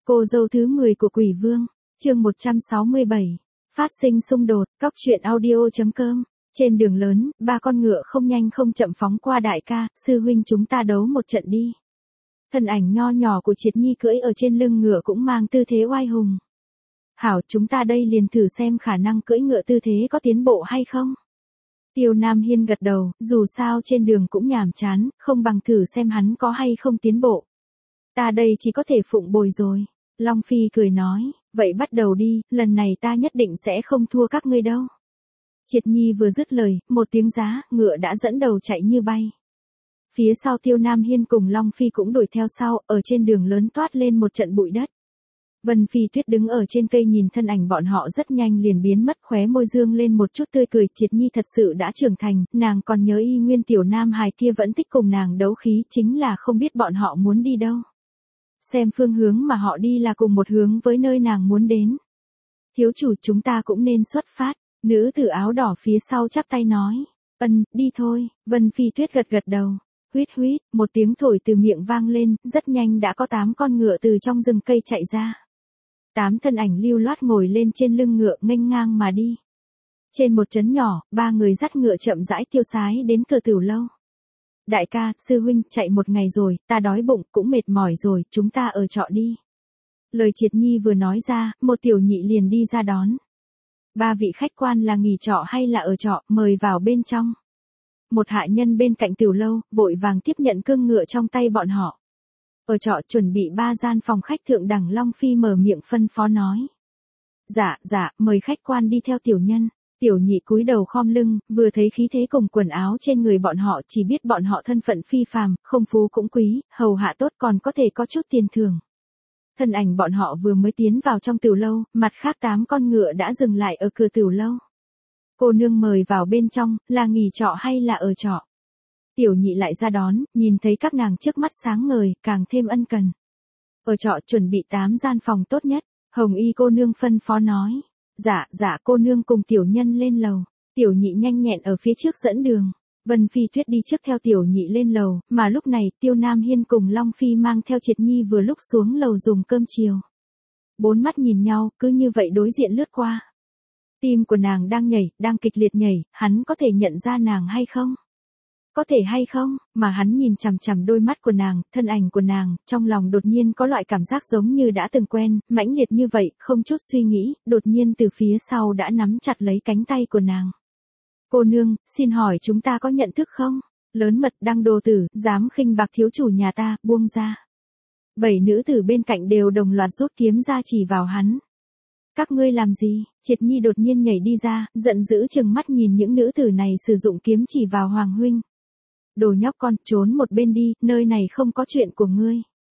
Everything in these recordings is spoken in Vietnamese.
Cô dâu thứ 10 của Quỷ Vương, chương 167. Phát sinh xung đột, cóc truyện audio.com. Trên đường lớn, ba con ngựa không nhanh không chậm phóng qua. Đại ca, sư huynh chúng ta đấu một trận đi. Thân ảnh nho nhỏ của Triệt Nhi cưỡi ở trên lưng ngựa cũng mang tư thế oai hùng. Hảo, chúng ta đây liền thử xem khả năng cưỡi ngựa tư thế có tiến bộ hay không. Tiêu Nam Hiên gật đầu, dù sao trên đường cũng nhàm chán, không bằng thử xem hắn có hay không tiến bộ. Ta đây chỉ có thể phụng bồi rồi. Long Phi cười nói, vậy bắt đầu đi, lần này ta nhất định sẽ không thua các ngươi đâu. Triệt Nhi vừa dứt lời, một tiếng giá, ngựa đã dẫn đầu chạy như bay. Phía sau Tiêu Nam Hiên cùng Long Phi cũng đuổi theo sau, ở trên đường lớn toát lên một trận bụi đất. Vân Phi Tuyết đứng ở trên cây nhìn thân ảnh bọn họ rất nhanh liền biến mất, khóe môi dương lên một chút tươi cười. Triệt Nhi thật sự đã trưởng thành, nàng còn nhớ y nguyên tiểu nam hài kia vẫn thích cùng nàng đấu khí, chính là không biết bọn họ muốn đi đâu. Xem phương hướng mà họ đi là cùng một hướng với nơi nàng muốn đến. Thiếu chủ, chúng ta cũng nên xuất phát. Nữ tử áo đỏ phía sau chắp tay nói. Đi thôi. Vân Phi Tuyết gật gật đầu. Huýt huýt, một tiếng thổi từ miệng vang lên, rất nhanh đã có 8 con ngựa từ trong rừng cây chạy ra. 8 thân ảnh lưu loát ngồi lên trên lưng ngựa nghênh ngang mà đi. Trên một trấn nhỏ, 3 người dắt ngựa chậm rãi tiêu sái đến cửa Tử Lâu. Đại ca, sư huynh, chạy một ngày rồi, ta đói bụng, cũng mệt mỏi rồi, chúng ta ở trọ đi. Lời Triệt Nhi vừa nói ra, một tiểu nhị liền đi ra đón. 3 vị khách quan là nghỉ trọ hay là ở trọ, mời vào bên trong. Một hạ nhân bên cạnh Tiểu Lâu, vội vàng tiếp nhận cương ngựa trong tay bọn họ. Ở trọ chuẩn bị 3 gian phòng khách thượng đẳng. Long Phi mở miệng phân phó nói. Dạ, mời khách quan đi theo tiểu nhân. Tiểu nhị cúi đầu khom lưng, vừa thấy khí thế cùng quần áo trên người bọn họ chỉ biết bọn họ thân phận phi phàm, không phú cũng quý, hầu hạ tốt còn có thể có chút tiền thưởng. Thân ảnh bọn họ vừa mới tiến vào trong Tiểu Lâu, mặt khác 8 con ngựa đã dừng lại ở cửa Tiểu Lâu. Cô nương mời vào bên trong, là nghỉ trọ hay là ở trọ? Tiểu nhị lại ra đón, nhìn thấy các nàng trước mắt sáng ngời, càng thêm ân cần. Ở trọ chuẩn bị 8 gian phòng tốt nhất, Hồng Y cô nương phân phó nói. Dạ, cô nương cùng tiểu nhân lên lầu. Tiểu nhị nhanh nhẹn ở phía trước dẫn đường. Vân Phi Tuyết đi trước theo tiểu nhị lên lầu, mà lúc này Tiêu Nam Hiên cùng Long Phi mang theo Triệt Nhi vừa lúc xuống lầu dùng cơm chiều. 4 mắt nhìn nhau, cứ như vậy đối diện lướt qua. Tim của nàng đang nhảy, đang kịch liệt nhảy, hắn có thể nhận ra nàng hay không? Có thể hay không, mà hắn nhìn chằm chằm đôi mắt của nàng, thân ảnh của nàng, trong lòng đột nhiên có loại cảm giác giống như đã từng quen, mãnh liệt như vậy, không chút suy nghĩ, đột nhiên từ phía sau đã nắm chặt lấy cánh tay của nàng. Cô nương, xin hỏi chúng ta có nhận thức không? Lớn mật đăng đồ tử, dám khinh bạc thiếu chủ nhà ta, buông ra. 7 nữ tử bên cạnh đều đồng loạt rút kiếm ra chỉ vào hắn. Các ngươi làm gì? Triệt Nhi đột nhiên nhảy đi ra, giận dữ trừng mắt nhìn những nữ tử này sử dụng kiếm chỉ vào Hoàng huynh. Đồ nhóc con, trốn một bên đi, nơi này không có chuyện của ngươi.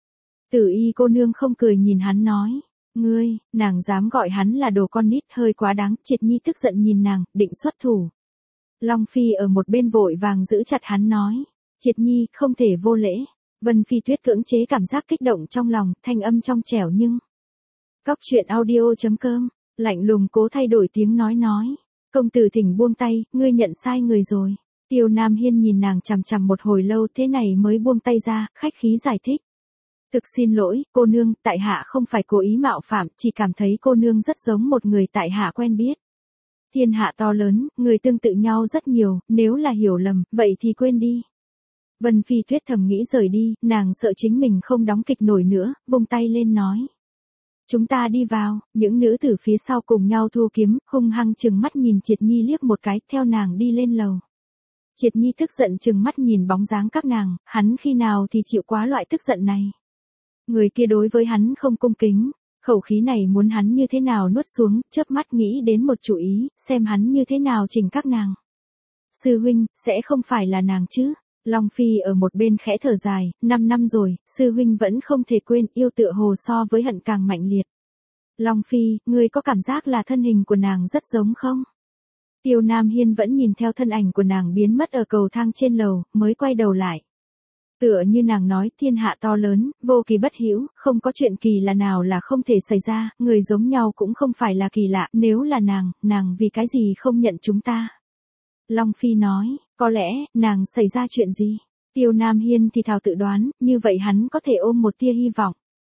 Tử Y cô nương không cười nhìn hắn nói. Ngươi, nàng dám gọi hắn là đồ con nít, hơi quá đáng. Triệt Nhi tức giận nhìn nàng, định xuất thủ. Long Phi ở một bên vội vàng giữ chặt hắn nói. Triệt Nhi, không thể vô lễ. Vân Phi Tuyết cưỡng chế cảm giác kích động trong lòng, thanh âm trong trẻo nhưng. Cóc truyện audio.com, lạnh lùng cố thay đổi tiếng nói. Công tử thỉnh buông tay, ngươi nhận sai người rồi. Tiêu Nam Hiên nhìn nàng chằm chằm một hồi lâu thế này mới buông tay ra, khách khí giải thích. Thực xin lỗi, cô nương, tại hạ không phải cố ý mạo phạm, chỉ cảm thấy cô nương rất giống một người tại hạ quen biết. Thiên hạ to lớn, người tương tự nhau rất nhiều, nếu là hiểu lầm, vậy thì quên đi. Vân Phi Tuyết thầm nghĩ rời đi, nàng sợ chính mình không đóng kịch nổi nữa, vung tay lên nói. Chúng ta đi vào, những nữ tử phía sau cùng nhau thu kiếm, hung hăng trừng mắt nhìn Triệt Nhi liếc một cái, theo nàng đi lên lầu. Triệt Nhi tức giận trừng mắt nhìn bóng dáng các nàng, hắn khi nào thì chịu quá loại tức giận này. Người kia đối với hắn không cung kính, khẩu khí này muốn hắn như thế nào nuốt xuống, chớp mắt nghĩ đến một chủ ý, xem hắn như thế nào chỉnh các nàng. Sư huynh, sẽ không phải là nàng chứ? Long Phi ở một bên khẽ thở dài, 5 năm rồi, sư huynh vẫn không thể quên, yêu tựa hồ so với hận càng mạnh liệt. Long Phi, ngươi có cảm giác là thân hình của nàng rất giống không? Tiêu Nam Hiên vẫn nhìn theo thân ảnh của nàng biến mất ở cầu thang trên lầu, mới quay đầu lại. Tựa như nàng nói, thiên hạ to lớn, vô kỳ bất hữu, không có chuyện kỳ lạ nào là không thể xảy ra, người giống nhau cũng không phải là kỳ lạ, nếu là nàng vì cái gì không nhận chúng ta? Long Phi nói, có lẽ, nàng xảy ra chuyện gì? Tiêu Nam Hiên thì thào tự đoán, như vậy hắn có thể ôm một tia hy vọng.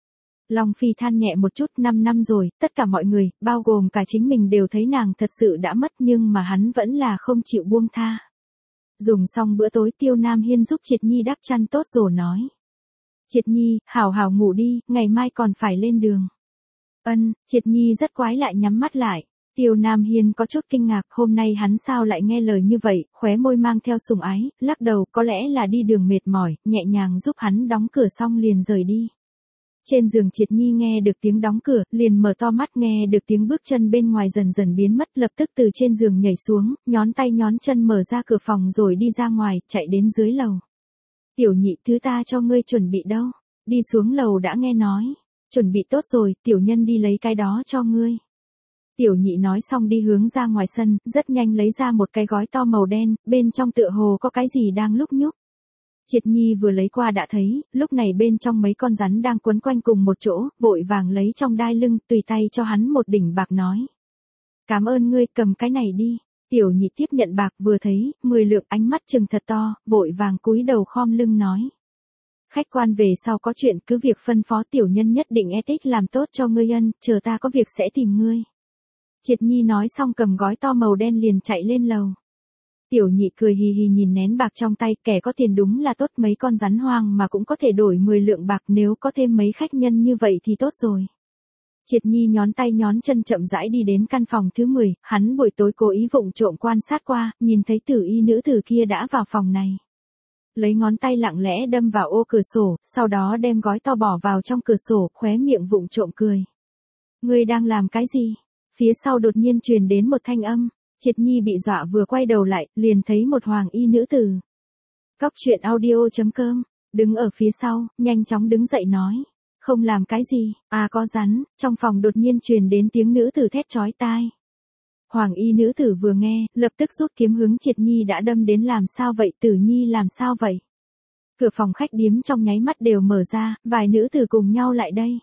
Long Phi than nhẹ một chút, 5 năm rồi, tất cả mọi người, bao gồm cả chính mình đều thấy nàng thật sự đã mất nhưng mà hắn vẫn là không chịu buông tha. Dùng xong bữa tối Tiêu Nam Hiên giúp Triệt Nhi đắp chăn tốt rồi nói. Triệt Nhi, hảo hảo ngủ đi, ngày mai còn phải lên đường. Ân, Triệt Nhi rất quái lại nhắm mắt lại. Tiêu Nam Hiên có chút kinh ngạc, hôm nay hắn sao lại nghe lời như vậy, khóe môi mang theo sùng ái, lắc đầu, có lẽ là đi đường mệt mỏi, nhẹ nhàng giúp hắn đóng cửa xong liền rời đi. Trên giường Triệt Nhi nghe được tiếng đóng cửa, liền mở to mắt nghe được tiếng bước chân bên ngoài dần dần biến mất, lập tức từ trên giường nhảy xuống, nhón tay nhón chân mở ra cửa phòng rồi đi ra ngoài, chạy đến dưới lầu. Tiểu Nhị, thứ ta cho ngươi chuẩn bị đâu? Đi xuống lầu đã nghe nói. Chuẩn bị tốt rồi, tiểu nhân đi lấy cái đó cho ngươi. Tiểu Nhị nói xong đi hướng ra ngoài sân, rất nhanh lấy ra một cái gói to màu đen, bên trong tựa hồ có cái gì đang lúc nhúc. Triệt Nhi vừa lấy qua đã thấy, lúc này bên trong mấy con rắn đang quấn quanh cùng một chỗ, vội vàng lấy trong đai lưng, tùy tay cho hắn một đỉnh bạc nói. Cảm ơn ngươi, cầm cái này đi. Tiểu Nhị tiếp nhận bạc vừa thấy, 10 lượng, ánh mắt trừng thật to, vội vàng cúi đầu khom lưng nói. Khách quan về sau có chuyện cứ việc phân phó, tiểu nhân nhất định thích làm tốt cho ngươi ân, chờ ta có việc sẽ tìm ngươi. Triệt Nhi nói xong cầm gói to màu đen liền chạy lên lầu. Tiểu Nhị cười hì hì nhìn nén bạc trong tay, kẻ có tiền đúng là tốt, mấy con rắn hoang mà cũng có thể đổi 10 lượng bạc, nếu có thêm mấy khách nhân như vậy thì tốt rồi. Triệt Nhi nhón tay nhón chân chậm rãi đi đến căn phòng thứ 10, hắn buổi tối cố ý vụng trộm quan sát qua, nhìn thấy tử y nữ tử kia đã vào phòng này. Lấy ngón tay lặng lẽ đâm vào ô cửa sổ, sau đó đem gói to bỏ vào trong cửa sổ, khóe miệng vụng trộm cười. Ngươi đang làm cái gì? Phía sau đột nhiên truyền đến một thanh âm. Triệt Nhi bị dọa vừa quay đầu lại, liền thấy một hoàng y nữ tử. Cóc truyện audio.com, đứng ở phía sau, nhanh chóng đứng dậy nói. Không làm cái gì, à có rắn, trong phòng đột nhiên truyền đến tiếng nữ tử thét chói tai. Hoàng y nữ tử vừa nghe, lập tức rút kiếm hướng Triệt Nhi đã đâm đến. Làm sao vậy Tử Nhi, làm sao vậy? Cửa phòng khách điếm trong nháy mắt đều mở ra, vài nữ tử cùng nhau lại đây.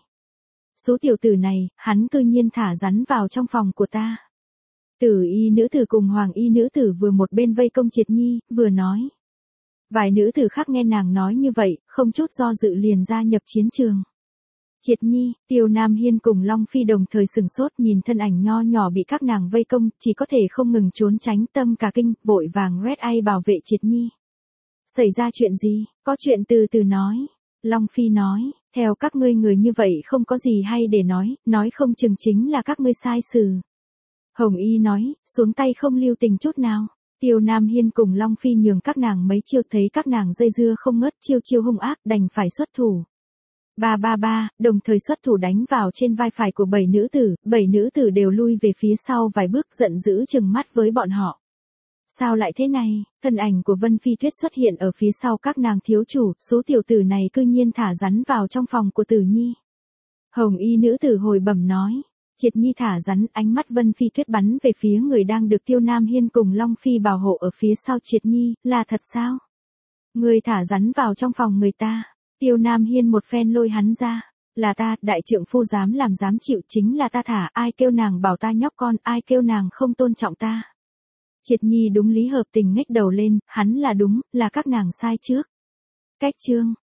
Số tiểu tử này, hắn cư nhiên thả rắn vào trong phòng của ta. Tử y nữ tử cùng hoàng y nữ tử vừa một bên vây công Triệt Nhi, vừa nói. Vài nữ tử khác nghe nàng nói như vậy, không chút do dự liền gia nhập chiến trường. Triệt Nhi, Tiêu Nam Hiên cùng Long Phi đồng thời sừng sốt nhìn thân ảnh nho nhỏ bị các nàng vây công, chỉ có thể không ngừng trốn tránh, tâm cả kinh, vội vàng Red Eye bảo vệ Triệt Nhi. Xảy ra chuyện gì, có chuyện từ từ nói. Long Phi nói, theo các ngươi người như vậy không có gì hay để nói không chừng chính là các ngươi sai xử. Hồng Y nói, xuống tay không lưu tình chút nào. Tiêu Nam Hiên cùng Long Phi nhường các nàng mấy chiêu, thấy các nàng dây dưa không ngớt, chiêu chiêu hung ác, đành phải xuất thủ. Ba, đồng thời xuất thủ đánh vào trên vai phải của 7 nữ tử đều lui về phía sau vài bước, giận dữ trừng mắt với bọn họ. Sao lại thế này, thân ảnh của Vân Phi Tuyết xuất hiện ở phía sau các nàng. Thiếu chủ, số tiểu tử này cư nhiên thả rắn vào trong phòng của Tử Nhi. Hồng y nữ tử hồi bẩm nói. Triệt Nhi thả rắn, ánh mắt Vân Phi Tuyết bắn về phía người đang được Tiêu Nam Hiên cùng Long Phi bảo hộ ở phía sau. Triệt Nhi, là thật sao? Người thả rắn vào trong phòng người ta. Tiêu Nam Hiên một phen lôi hắn ra. Là ta, đại trượng phu dám làm dám chịu, chính là ta thả, ai kêu nàng bảo ta nhóc con, ai kêu nàng không tôn trọng ta. Triệt Nhi đúng lý hợp tình ngách đầu lên, hắn là đúng, là các nàng sai trước. Cách chương